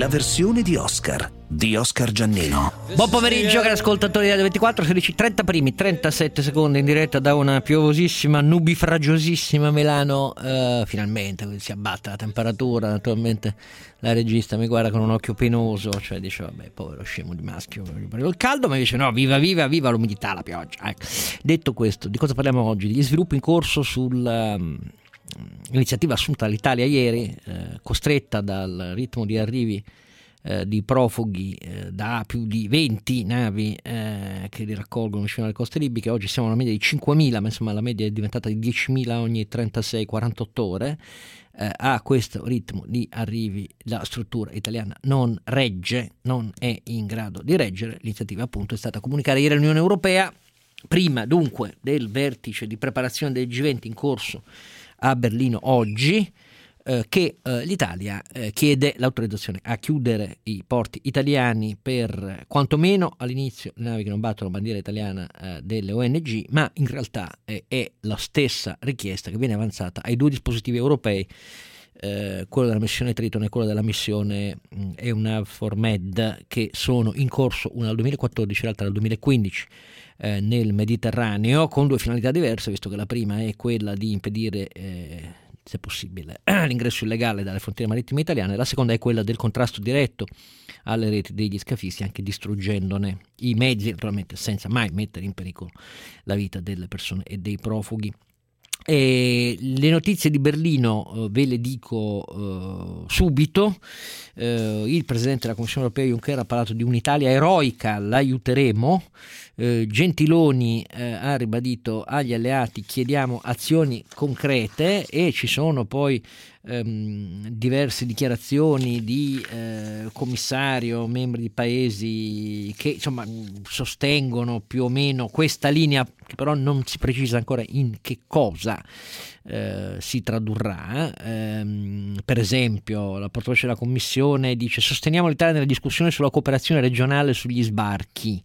la versione di Oscar Giannino. Buon pomeriggio, cari ascoltatori del 24, 16:30 primi, 37 secondi in diretta da una piovosissima, nubifragiosissima Milano. Finalmente si abbatte la temperatura. Naturalmente la regista mi guarda con un occhio penoso, cioè dice vabbè, povero scemo di maschio, il caldo, ma dice no, viva l'umidità, la pioggia. Ecco. Detto questo, di cosa parliamo oggi? Degli sviluppi in corso sull'iniziativa assunta dall'Italia ieri, costretta dal ritmo di arrivi di profughi da più di 20 navi che li raccolgono vicino alle coste libiche. Oggi siamo alla media di 5.000, ma insomma la media è diventata di 10.000 ogni 36-48 ore. A questo ritmo di arrivi la struttura italiana non è in grado di reggere. L'iniziativa appunto è stata comunicata ieri all'Unione Europea, prima dunque del vertice di preparazione del G20 in corso a Berlino oggi, che l'Italia chiede l'autorizzazione a chiudere i porti italiani per quantomeno all'inizio le navi che non battono bandiera italiana delle ONG, ma in realtà è la stessa richiesta che viene avanzata ai due dispositivi europei, quello della missione Triton e quello della missione EUNAVFOR Med, che sono in corso, una dal 2014 e l'altra dal 2015 nel Mediterraneo, con due finalità diverse, visto che la prima è quella di impedire se possibile l'ingresso illegale dalle frontiere marittime italiane, la seconda è quella del contrasto diretto alle reti degli scafisti, anche distruggendone i mezzi, naturalmente senza mai mettere in pericolo la vita delle persone e dei profughi. E le notizie di Berlino ve le dico subito. Il presidente della Commissione Europea Juncker ha parlato di un'Italia eroica, l'aiuteremo. Gentiloni ha ribadito agli alleati chiediamo azioni concrete, e ci sono poi diverse dichiarazioni di commissario, membri di paesi che insomma sostengono più o meno questa linea, che però non si precisa ancora in che cosa si tradurrà. Per esempio la portavoce della Commissione dice sosteniamo l'Italia nella discussione sulla cooperazione regionale sugli sbarchi.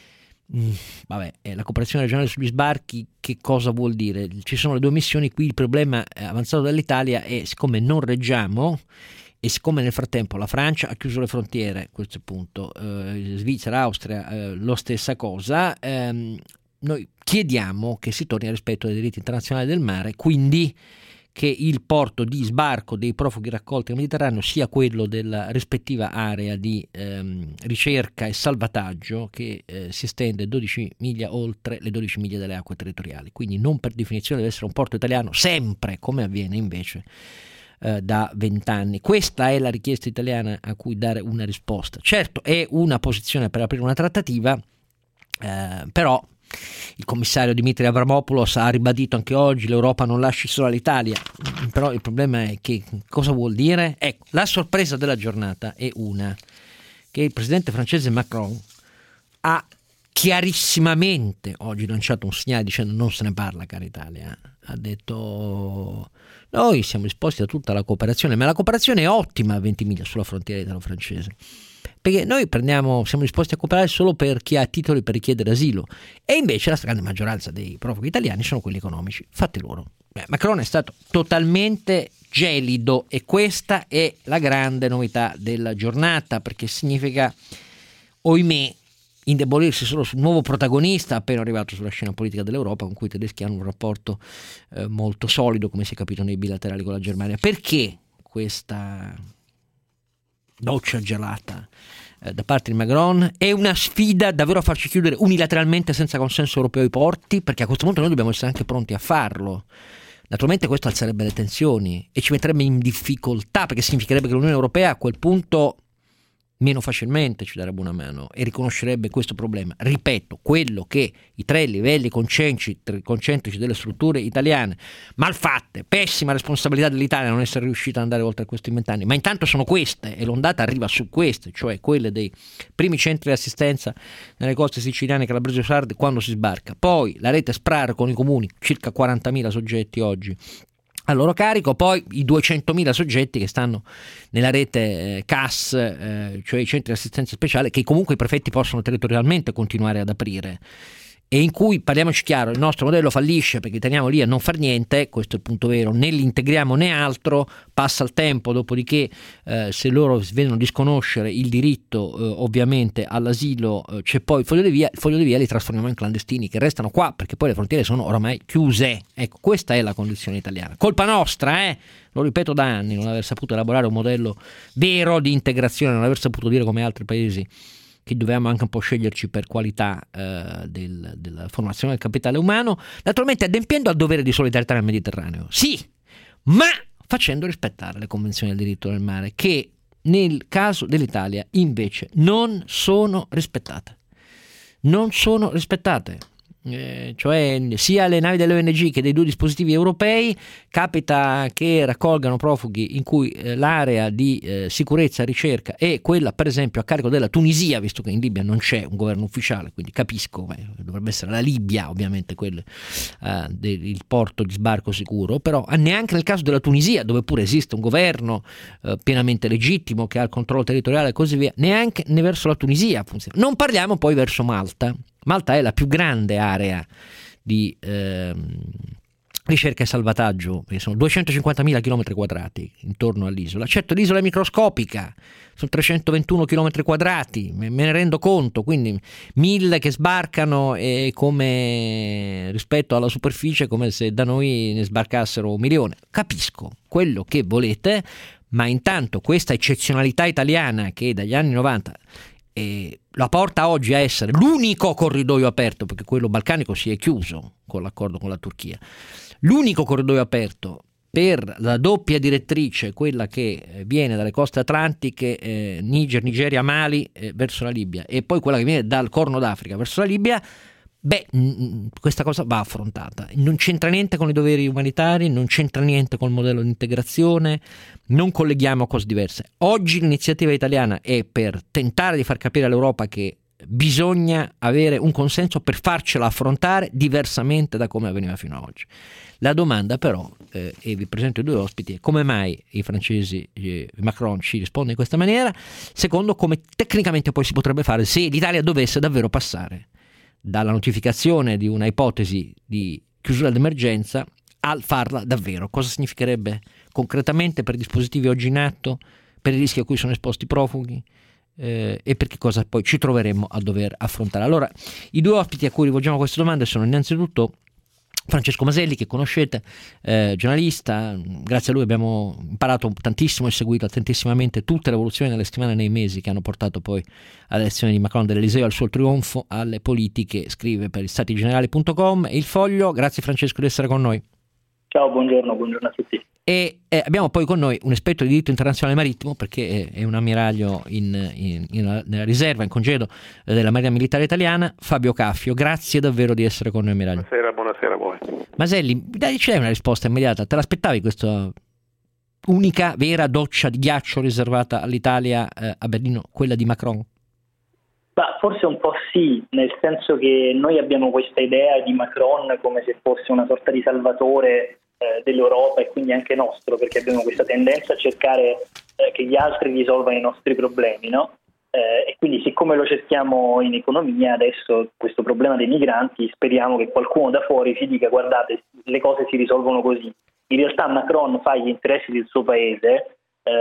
La cooperazione regionale sugli sbarchi che cosa vuol dire? Ci sono le due missioni, qui il problema avanzato dall'Italia è siccome non reggiamo e siccome nel frattempo la Francia ha chiuso le frontiere, questo è il punto, Svizzera, Austria lo stessa cosa, noi chiediamo che si torni al rispetto dei diritti internazionali del mare, quindi che il porto di sbarco dei profughi raccolti nel Mediterraneo sia quello della rispettiva area di ricerca e salvataggio che si estende 12 miglia oltre le 12 miglia delle acque territoriali, quindi non per definizione deve essere un porto italiano sempre, come avviene invece da 20 anni. Questa è la richiesta italiana a cui dare una risposta. Certo, è una posizione per aprire una trattativa, però il commissario Dimitri Avramopoulos ha ribadito anche oggi l'Europa non lasci sola l'Italia, però il problema è che cosa vuol dire? Ecco, la sorpresa della giornata è una che il presidente francese Macron ha chiarissimamente oggi lanciato un segnale dicendo non se ne parla, cara Italia. Ha detto noi siamo disposti a tutta la cooperazione, ma la cooperazione è ottima a 20 miglia sulla frontiera italo-francese, perché noi siamo disposti a cooperare solo per chi ha titoli per richiedere asilo, e invece la stragrande maggioranza dei profughi italiani sono quelli economici, fatti loro. Macron è stato totalmente gelido, e questa è la grande novità della giornata, perché significa, ohimè, indebolirsi solo sul nuovo protagonista appena arrivato sulla scena politica dell'Europa, con cui i tedeschi hanno un rapporto molto solido, come si è capito nei bilaterali con la Germania. Perché questa doccia gelata da parte di Macron? È una sfida davvero a farci chiudere unilateralmente senza consenso europeo i porti, perché a questo punto noi dobbiamo essere anche pronti a farlo. Naturalmente questo alzerebbe le tensioni e ci metterebbe in difficoltà, perché significherebbe che l'Unione Europea a quel punto meno facilmente ci darebbe una mano e riconoscerebbe questo problema. Ripeto, quello che i tre livelli concentrici delle strutture italiane, malfatte, pessima responsabilità dell'Italia non essere riuscita ad andare oltre questi 20 anni, ma intanto sono queste, e l'ondata arriva su queste, cioè quelle dei primi centri di assistenza nelle coste siciliane, calabresi e sarde quando si sbarca, poi la rete SPRAR con i comuni, circa 40.000 soggetti oggi a loro carico, poi i 200.000 soggetti che stanno nella rete CAS, cioè i centri di assistenza speciale, che comunque i prefetti possono territorialmente continuare ad aprire, e in cui, parliamoci chiaro, il nostro modello fallisce perché teniamo lì a non far niente, questo è il punto vero, né li integriamo né altro, passa il tempo, dopodiché se loro vedono disconoscere il diritto ovviamente all'asilo, c'è poi il foglio di via li trasformiamo in clandestini che restano qua perché poi le frontiere sono oramai chiuse. Ecco, questa è la condizione italiana, colpa nostra, lo ripeto da anni, non aver saputo elaborare un modello vero di integrazione, non aver saputo dire come altri paesi che dovevamo anche un po' sceglierci per qualità della formazione del capitale umano, naturalmente adempiendo al dovere di solidarietà nel Mediterraneo, sì, ma facendo rispettare le convenzioni del diritto del mare, che nel caso dell'Italia invece non sono rispettate. Cioè sia le navi delle ONG che dei due dispositivi europei capita che raccolgano profughi in cui l'area di sicurezza e ricerca è quella per esempio a carico della Tunisia, visto che in Libia non c'è un governo ufficiale, quindi capisco, dovrebbe essere la Libia ovviamente quello, il porto di sbarco sicuro, però neanche nel caso della Tunisia, dove pure esiste un governo pienamente legittimo che ha il controllo territoriale e così via, neanche verso la Tunisia funziona. Non parliamo poi verso Malta. Malta è la più grande area di ricerca e salvataggio, perché sono 250.000 km quadrati intorno all'isola. Certo, l'isola è microscopica, sono 321 km quadrati, me ne rendo conto, quindi 1.000 che sbarcano come rispetto alla superficie come se da noi ne sbarcassero 1.000.000. Capisco quello che volete, ma intanto questa eccezionalità italiana che dagli anni 90 la porta oggi a essere l'unico corridoio aperto, perché quello balcanico si è chiuso con l'accordo con la Turchia, l'unico corridoio aperto per la doppia direttrice, quella che viene dalle coste atlantiche, Niger, Nigeria, Mali verso la Libia, e poi quella che viene dal Corno d'Africa verso la Libia. Questa cosa va affrontata, non c'entra niente con i doveri umanitari, non c'entra niente col modello di integrazione, non colleghiamo cose diverse. Oggi l'iniziativa italiana è per tentare di far capire all'Europa che bisogna avere un consenso per farcela affrontare diversamente da come avveniva fino ad oggi. La domanda però, e vi presento i due ospiti, è come mai i francesi, Macron ci risponde in questa maniera, secondo come tecnicamente poi si potrebbe fare se l'Italia dovesse davvero passare dalla notificazione di una ipotesi di chiusura d'emergenza al farla davvero. Cosa significherebbe concretamente per i dispositivi oggi in atto, per i rischi a cui sono esposti i profughi e per che cosa poi ci troveremmo a dover affrontare. Allora, i due ospiti a cui rivolgiamo queste domande sono innanzitutto Francesco Maselli, che conoscete, giornalista. Grazie a lui abbiamo imparato tantissimo e seguito attentissimamente tutte le evoluzioni nelle settimane e nei mesi che hanno portato poi all'elezione di Macron dell'Eliseo, al suo trionfo alle politiche. Scrive per statigenerali.com e Il Foglio. Grazie Francesco di essere con noi. Ciao, buongiorno a tutti. E abbiamo poi con noi un esperto di diritto internazionale marittimo, perché è un ammiraglio nella riserva, in congedo della Marina Militare Italiana, Fabio Caffio. Grazie davvero di essere con noi, ammiraglio. Buonasera a voi. Maselli, dai una risposta immediata. Te l'aspettavi questa unica vera doccia di ghiaccio riservata all'Italia a Berlino, quella di Macron? Forse un po' sì, nel senso che noi abbiamo questa idea di Macron come se fosse una sorta di salvatore dell'Europa e quindi anche nostro, perché abbiamo questa tendenza a cercare che gli altri risolvano i nostri problemi, no? E quindi siccome lo cerchiamo in economia, adesso questo problema dei migranti speriamo che qualcuno da fuori ci dica: guardate, le cose si risolvono così. In realtà Macron fa gli interessi del suo paese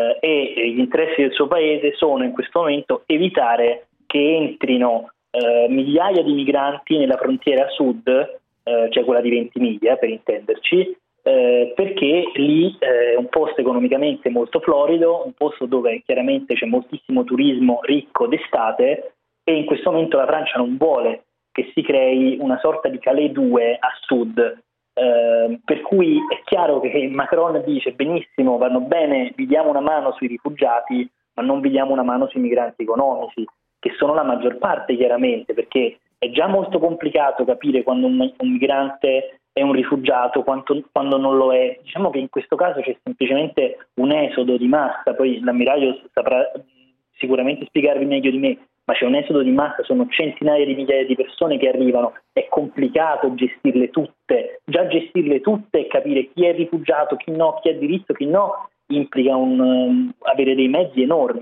e gli interessi del suo paese sono in questo momento evitare che entrino migliaia di migranti nella frontiera sud, cioè quella di Ventimiglia per intenderci, perché lì è un posto economicamente molto florido, un posto dove chiaramente c'è moltissimo turismo ricco d'estate, e in questo momento la Francia non vuole che si crei una sorta di Calais 2 a sud, per cui è chiaro che Macron dice: benissimo, vanno bene, vi diamo una mano sui rifugiati, ma non vi diamo una mano sui migranti economici, che sono la maggior parte chiaramente, perché è già molto complicato capire quando un migrante è un rifugiato, quando non lo è. Diciamo che in questo caso c'è semplicemente un esodo di massa, poi l'ammiraglio saprà sicuramente spiegarvi meglio di me, ma c'è un esodo di massa, sono centinaia di migliaia di persone che arrivano, è complicato gestirle tutte, già gestirle tutte e capire chi è rifugiato, chi no, chi ha diritto, chi no, implica avere dei mezzi enormi.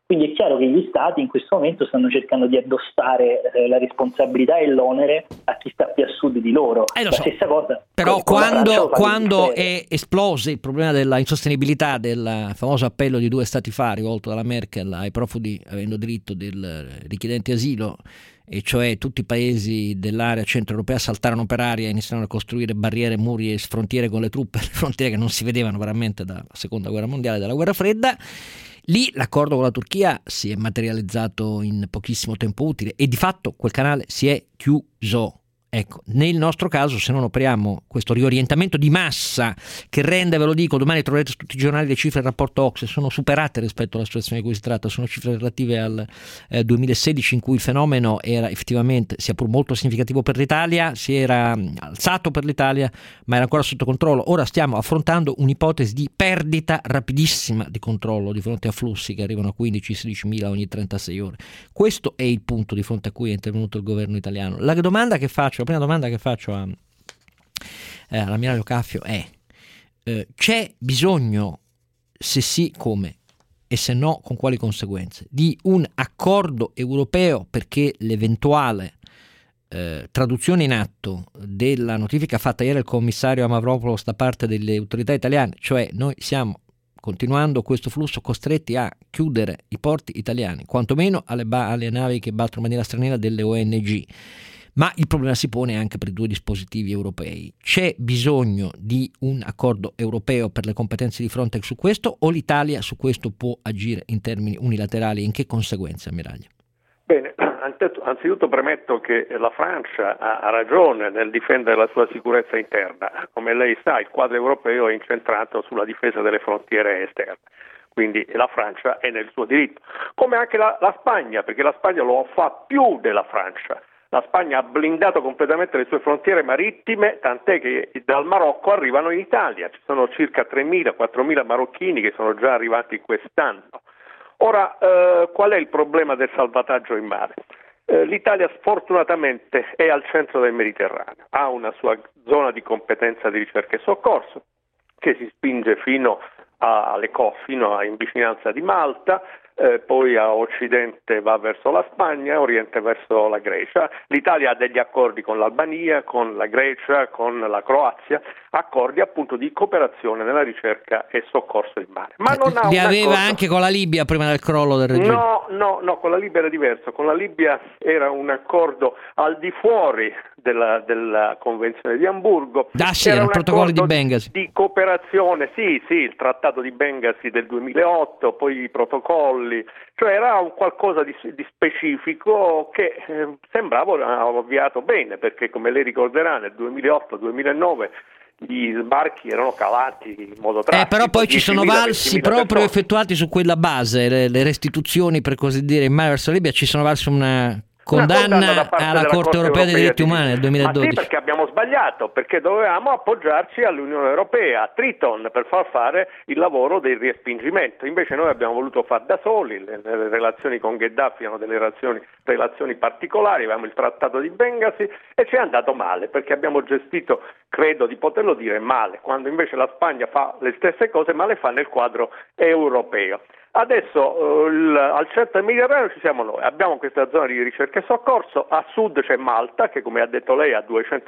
Quindi è chiaro che gli stati in questo momento stanno cercando di addossare la responsabilità e l'onere a chi sta più a sud di loro. La stessa cosa. Però quando è esploso il problema della insostenibilità del famoso appello di 2 stati fa rivolto dalla Merkel ai profughi avendo diritto del richiedenti asilo, e cioè tutti i paesi dell'area centroeuropea saltarono per aria e iniziarono a costruire barriere, muri e frontiere con le truppe, le frontiere che non si vedevano veramente dalla seconda guerra mondiale, dalla guerra fredda. Lì l'accordo con la Turchia si è materializzato in pochissimo tempo utile e di fatto quel canale si è chiuso. Ecco, nel nostro caso, se non operiamo questo riorientamento di massa che rende, ve lo dico, domani troverete su tutti i giornali le cifre del rapporto OCSE, sono superate rispetto alla situazione di cui si tratta, sono cifre relative al 2016 in cui il fenomeno era effettivamente, sia pur molto significativo per l'Italia, si era alzato per l'Italia, ma era ancora sotto controllo. Ora stiamo affrontando un'ipotesi di perdita rapidissima di controllo di fronte a flussi che arrivano a 15-16 mila ogni 36 ore. Questo è il punto di fronte a cui è intervenuto il governo italiano. La prima domanda che faccio all'ammiraglio Caffio è: c'è bisogno, se sì come e se no con quali conseguenze, di un accordo europeo perché l'eventuale traduzione in atto della notifica fatta ieri al commissario Avramopoulos da parte delle autorità italiane, cioè noi siamo continuando questo flusso costretti a chiudere i porti italiani, quantomeno alle navi che battono in maniera straniera delle ONG. Ma il problema si pone anche per i 2 dispositivi europei. C'è bisogno di un accordo europeo per le competenze di Frontex su questo, o l'Italia su questo può agire in termini unilaterali? In che conseguenze, ammiraglio? Bene, anzitutto premetto che la Francia ha ragione nel difendere la sua sicurezza interna. Come lei sa, il quadro europeo è incentrato sulla difesa delle frontiere esterne. Quindi la Francia è nel suo diritto. Come anche la Spagna, perché la Spagna lo fa più della Francia. La Spagna ha blindato completamente le sue frontiere marittime, tant'è che dal Marocco arrivano in Italia. Ci sono circa 3.000-4.000 marocchini che sono già arrivati quest'anno. Ora, qual è il problema del salvataggio in mare? L'Italia sfortunatamente è al centro del Mediterraneo, ha una sua zona di competenza di ricerca e soccorso che si spinge fino in vicinanza di Malta, poi a occidente va verso la Spagna, a oriente verso la Grecia. L'Italia ha degli accordi con l'Albania, con la Grecia, con la Croazia, accordi appunto di cooperazione nella ricerca e soccorso in mare. Ma non ha li aveva anche con la Libia prima del crollo del regime? No, con la Libia era diverso. Con la Libia era un accordo al di fuori della Convenzione di Amburgo. Era il protocollo di Bengasi. Di cooperazione, sì, il trattato di Bengasi del 2008, poi i protocolli, cioè era un qualcosa di specifico che sembrava avviato bene, perché come lei ricorderà nel 2008-2009 gli sbarchi erano calati in modo drastico. Però poi ci sono valsi proprio effettuati su quella base, le restituzioni per così dire in mare verso la Libia, ci sono valsi una condanna alla Corte Europea dei diritti umani nel 2012. Ma sì, perché abbiamo sbagliato, perché dovevamo appoggiarci all'Unione Europea, a Triton, per far fare il lavoro del respingimento. Invece noi abbiamo voluto far da soli, le relazioni con Gheddafi hanno delle relazioni particolari, avevamo il trattato di Bengasi e ci è andato male, perché abbiamo gestito, credo di poterlo dire, male, quando invece la Spagna fa le stesse cose ma le fa nel quadro europeo. Adesso al centro del Mediterraneo ci siamo noi, abbiamo questa zona di ricerca e soccorso, a sud c'è Malta che, come ha detto lei, ha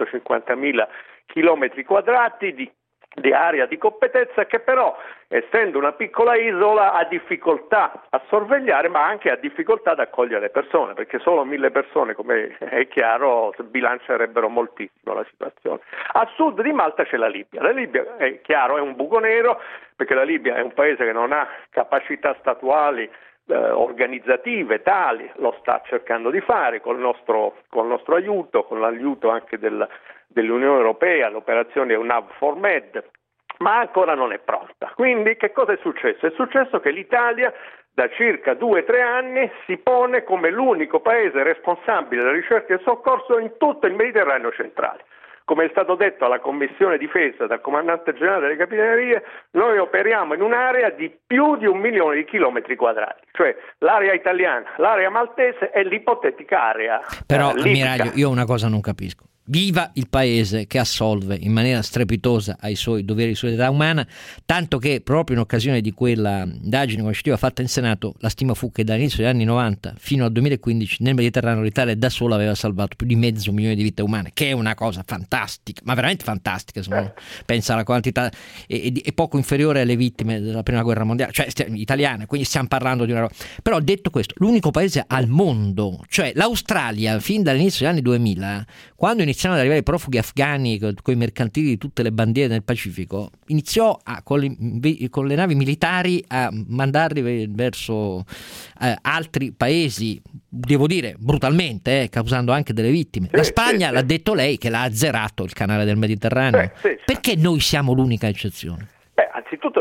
250.000 chilometri quadrati di area di competenza, che però, essendo una piccola isola, ha difficoltà a sorvegliare, ma anche ha difficoltà ad accogliere le persone, perché solo 1.000 persone, come è chiaro, bilancerebbero moltissimo la situazione. A sud di Malta c'è la Libia. La Libia, è chiaro, è un buco nero, perché la Libia è un paese che non ha capacità statuali organizzative tali, lo sta cercando di fare col nostro aiuto, con l'aiuto anche dell'Unione Europea, l'operazione EUNAVFOR Med, ma ancora non è pronta. Quindi che cosa è successo? È successo che l'Italia da circa 2-3 anni si pone come l'unico paese responsabile della ricerca e soccorso in tutto il Mediterraneo centrale. Come è stato detto alla Commissione Difesa dal Comandante Generale delle Capitanerie, noi operiamo in un'area di più di 1 milione di chilometri quadrati, cioè l'area italiana, l'area maltese e l'ipotetica area Però, libica. ammiraglio, io una cosa non capisco. Viva il paese che assolve in maniera strepitosa ai suoi doveri di solidarietà umana, tanto che proprio in occasione di quella indagine conoscitiva fatta in Senato, la stima fu che dall'inizio degli anni 90 fino al 2015 nel Mediterraneo l'Italia da sola aveva salvato più di 500.000 di vite umane, che è una cosa fantastica, ma veramente fantastica se uno pensa alla quantità, e poco inferiore alle vittime della prima guerra mondiale, cioè italiane, quindi stiamo parlando di una roba. Però detto questo, l'unico paese al mondo, cioè l'Australia, fin dall'inizio degli anni 2000, quando iniziarono ad arrivare i profughi afghani con i mercantili di tutte le bandiere del Pacifico, iniziò con le navi militari a mandarli verso altri paesi, devo dire brutalmente, causando anche delle vittime. La Spagna l'ha detto lei che l'ha azzerato il canale del Mediterraneo. Perché noi siamo l'unica eccezione? Anzitutto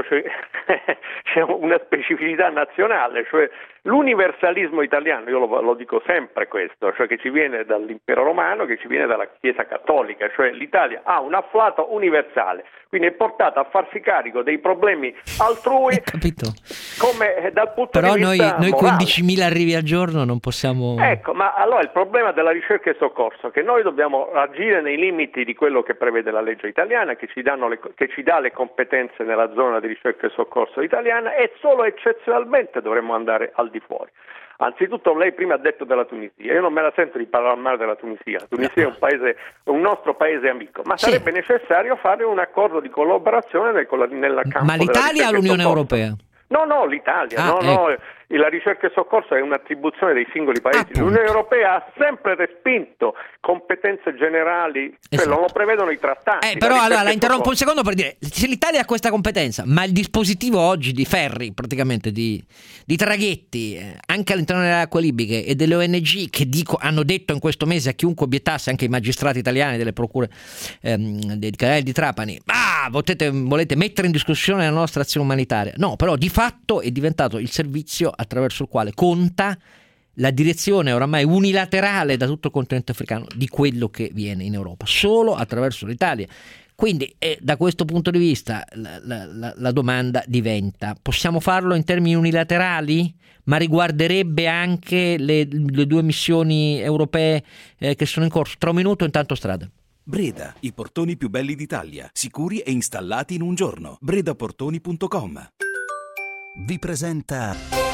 c'è una specificità nazionale, cioè l'universalismo italiano, io lo dico sempre questo, cioè che ci viene dall'impero romano, che ci viene dalla Chiesa cattolica, cioè l'Italia ha un afflato universale, quindi è portata a farsi carico dei problemi altrui come dal punto però di vista noi morale. 15.000 arrivi al giorno non possiamo... Ecco, ma allora il problema della ricerca e soccorso è che noi dobbiamo agire nei limiti di quello che prevede la legge italiana, che ci dà le competenze nella zona di ricerca e soccorso italiana, e solo eccezionalmente dovremmo andare al di fuori. Anzitutto lei prima ha detto della Tunisia, io non me la sento di parlare male della Tunisia, la Tunisia è un nostro paese amico, ma sarebbe necessario fare un accordo di collaborazione nel campo. Ma l'Italia o l'Unione Europea? No, l'Italia, la ricerca e soccorso è un'attribuzione dei singoli paesi. L'Unione Europea ha sempre respinto competenze generali, non lo prevedono i trattati. Però allora la interrompo un secondo per dire, se l'Italia ha questa competenza, ma il dispositivo oggi di ferri, praticamente di traghetti, anche all'interno delle acque libiche e delle ONG che hanno detto in questo mese a chiunque obiettasse, anche i magistrati italiani delle procure dei canali di Trapani, volete mettere in discussione la nostra azione umanitaria? No, però di fatto è diventato il servizio attraverso il quale conta la direzione oramai unilaterale da tutto il continente africano di quello che viene in Europa, solo attraverso l'Italia. Quindi da questo punto di vista la domanda diventa: possiamo farlo in termini unilaterali? Ma riguarderebbe anche le 2 missioni europee che sono in corso. Tra un minuto, intanto strada. Breda, i portoni più belli d'Italia, sicuri e installati in un giorno. bredaportoni.com vi presenta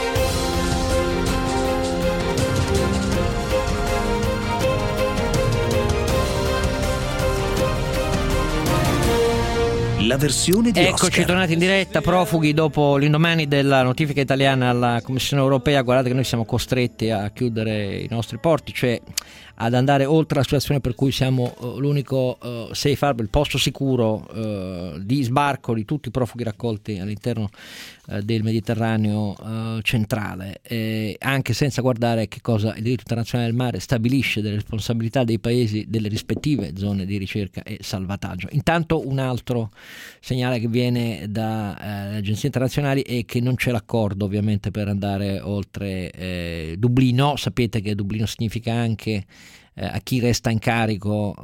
la versione di Oscar. Eccoci tornati in diretta, profughi, dopo l'indomani della notifica italiana alla Commissione Europea. Guardate che noi siamo costretti a chiudere i nostri porti, cioè ad andare oltre la situazione per cui siamo l'unico safe harbor, il posto sicuro di sbarco di tutti i profughi raccolti all'interno del Mediterraneo centrale, anche senza guardare che cosa il diritto internazionale del mare stabilisce delle responsabilità dei paesi delle rispettive zone di ricerca e salvataggio. Intanto un altro segnale che viene dalle agenzie internazionali è che non c'è l'accordo ovviamente per andare oltre Dublino. Sapete che Dublino significa anche a chi resta in carico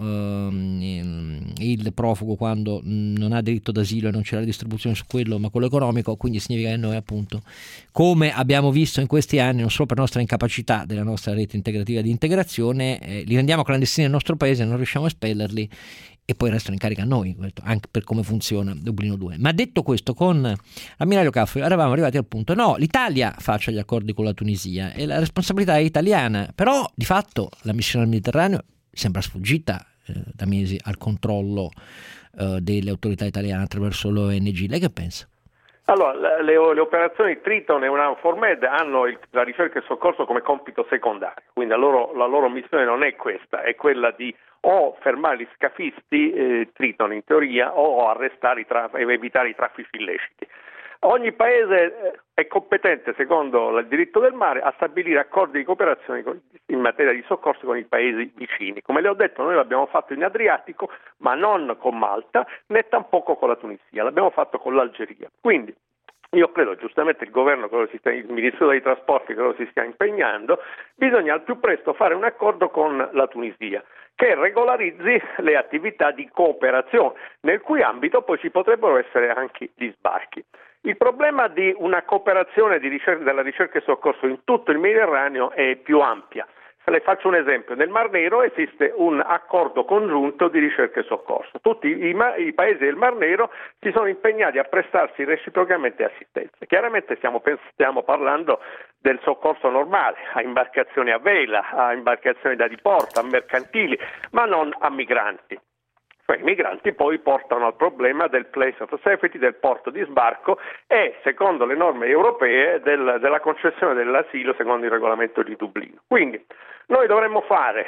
il profugo quando non ha diritto d'asilo e non c'è la distribuzione su quello ma quello economico, quindi significa che noi appunto, come abbiamo visto in questi anni, non solo per nostra incapacità della nostra rete integrativa di integrazione, li rendiamo clandestini nel nostro paese, non riusciamo a espellerli e poi restano in carica a noi, anche per come funziona Dublino 2. Ma detto questo, con Ammiraglio Caffaro eravamo arrivati al punto: no, l'Italia faccia gli accordi con la Tunisia e la responsabilità è italiana, però di fatto la missione al Mediterraneo sembra sfuggita da mesi al controllo delle autorità italiane attraverso l'ONG. Lei che pensa? Allora, le operazioni Triton e UNAVFOR Med hanno la ricerca e soccorso come compito secondario, quindi la loro missione non è questa, è quella di o fermare gli scafisti Triton in teoria o arrestare e evitare i traffici illeciti. Ogni paese è competente, secondo il diritto del mare, a stabilire accordi di cooperazione in materia di soccorso con i paesi vicini. Come le ho detto, noi l'abbiamo fatto in Adriatico, ma non con Malta, né tampoco con la Tunisia, l'abbiamo fatto con l'Algeria. Quindi io credo, giustamente il governo, il Ministero dei Trasporti che si stia impegnando, bisogna al più presto fare un accordo con la Tunisia che regolarizzi le attività di cooperazione, nel cui ambito poi ci potrebbero essere anche gli sbarchi. Il problema di una cooperazione della ricerca e soccorso in tutto il Mediterraneo è più ampia. Le faccio un esempio: nel Mar Nero esiste un accordo congiunto di ricerca e soccorso. Tutti i paesi del Mar Nero si sono impegnati a prestarsi reciprocamente assistenza. Chiaramente stiamo parlando del soccorso normale, a imbarcazioni a vela, a imbarcazioni da diporto, a mercantili, ma non a migranti. I migranti poi portano al problema del place of safety, del porto di sbarco e, secondo le norme europee, della concessione dell'asilo secondo il regolamento di Dublino. Quindi noi dovremmo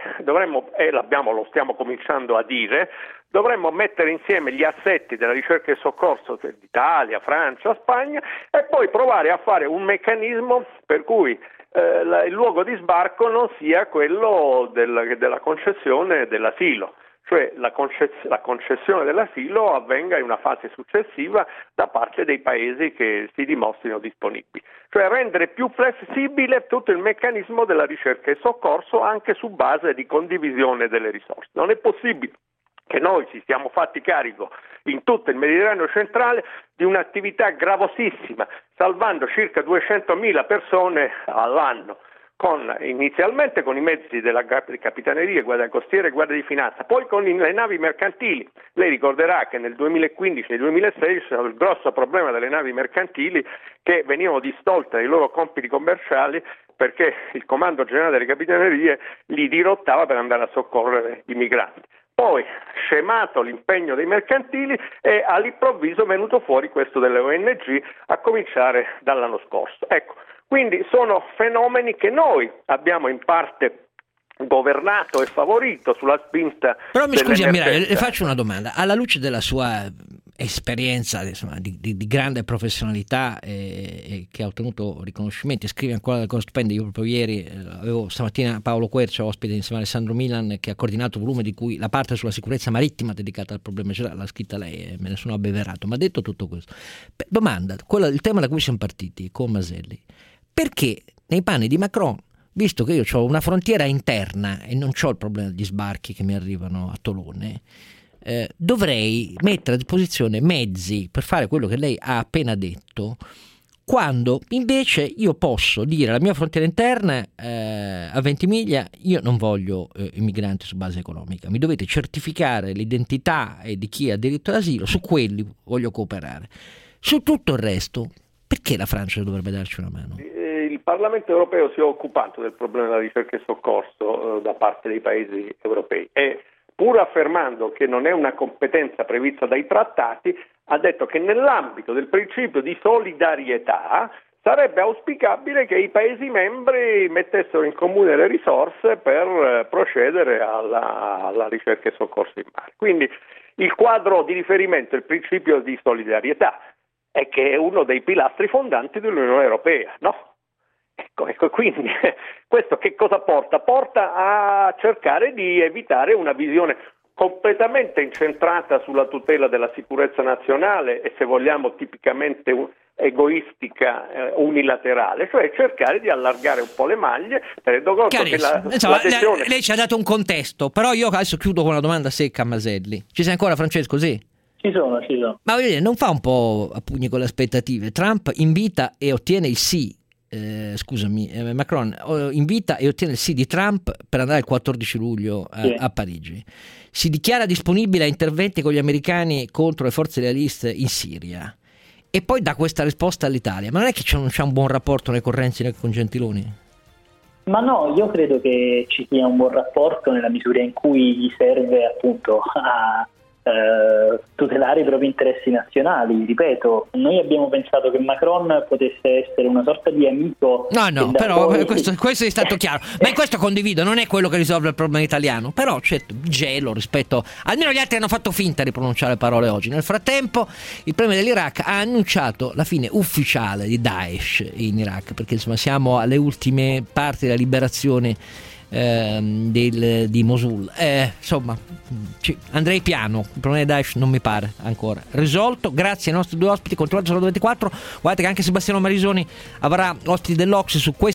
lo stiamo cominciando a dire, dovremmo mettere insieme gli assetti della ricerca e soccorso d'Italia, Francia, Spagna e poi provare a fare un meccanismo per cui il luogo di sbarco non sia quello della concessione dell'asilo. Cioè la concessione dell'asilo avvenga in una fase successiva da parte dei paesi che si dimostrino disponibili. Cioè rendere più flessibile tutto il meccanismo della ricerca e soccorso anche su base di condivisione delle risorse. Non è possibile che noi ci siamo fatti carico in tutto il Mediterraneo centrale di un'attività gravosissima, salvando circa 200.000 persone all'anno. Inizialmente con i mezzi della Capitaneria, Guardia Costiera e Guardia di Finanza, poi con le navi mercantili. Lei ricorderà che nel 2015 e nel 2016 c'era il grosso problema delle navi mercantili che venivano distolte dai loro compiti commerciali perché il Comando Generale delle Capitanerie li dirottava per andare a soccorrere i migranti. Poi, scemato l'impegno dei mercantili, è all'improvviso venuto fuori questo delle ONG, a cominciare dall'anno scorso. Ecco. Quindi sono fenomeni che noi abbiamo in parte governato e favorito sulla spinta. Però mi scusi, ammiraglio, le faccio una domanda. Alla luce della sua esperienza, insomma, di grande professionalità e che ha ottenuto riconoscimenti, scrive ancora del corso stupendo. Io proprio ieri avevo stamattina Paolo Quercia ospite insieme a Alessandro Milan, che ha coordinato un volume di cui la parte sulla sicurezza marittima dedicata al problema l'ha scritta lei e me ne sono abbeverato. Ma detto tutto questo, domanda, il tema da cui siamo partiti con Maselli: perché nei panni di Macron, visto che io ho una frontiera interna e non ho il problema degli sbarchi che mi arrivano a Tolone, dovrei mettere a disposizione mezzi per fare quello che lei ha appena detto, quando invece io posso dire alla mia frontiera interna a Ventimiglia: io non voglio immigranti su base economica, mi dovete certificare l'identità di chi ha diritto all'asilo, su quelli voglio cooperare. Su tutto il resto, perché la Francia dovrebbe darci una mano? Il Parlamento europeo si è occupato del problema della ricerca e soccorso da parte dei paesi europei e, pur affermando che non è una competenza prevista dai trattati, ha detto che nell'ambito del principio di solidarietà sarebbe auspicabile che i Paesi membri mettessero in comune le risorse per procedere alla ricerca e soccorso in mare. Quindi il quadro di riferimento è il principio di solidarietà, e che è uno dei pilastri fondanti dell'Unione Europea, no? Ecco, quindi questo che cosa porta? Porta a cercare di evitare una visione completamente incentrata sulla tutela della sicurezza nazionale e, se vogliamo, tipicamente egoistica, unilaterale, cioè cercare di allargare un po' le maglie, tenendo conto che l'adesione... Lei ci ha dato un contesto, però io adesso chiudo con una domanda secca a Maselli. Ci sei ancora, Francesco? Sì? Ci sono. Ma voglio dire, non fa un po' a pugni con le aspettative? Trump invita e ottiene il sì. Macron invita e ottiene il sì di Trump per andare il 14 luglio a Parigi. Si dichiara disponibile a interventi con gli americani contro le forze lealiste in Siria e poi dà questa risposta all'Italia. Ma non è che non c'è un buon rapporto né con Renzi né con Gentiloni? Ma no, io credo che ci sia un buon rapporto nella misura in cui gli serve appunto a tutelare i propri interessi nazionali. Ripeto, noi abbiamo pensato che Macron potesse essere una sorta di amico. No, però questo è stato chiaro. Ma in questo condivido, non è quello che risolve il problema italiano, però certo, gelo rispetto, almeno gli altri hanno fatto finta di pronunciare parole oggi. Nel frattempo il premier dell'Iraq ha annunciato la fine ufficiale di Daesh in Iraq, perché insomma siamo alle ultime parti della liberazione di Mosul. Insomma, andrei piano. Il problema di Daesh non mi pare ancora risolto. Grazie ai nostri due ospiti. Controllato sulla 24. Guardate che anche Sebastiano Marisoni avrà ospiti dell'Ocse su questo.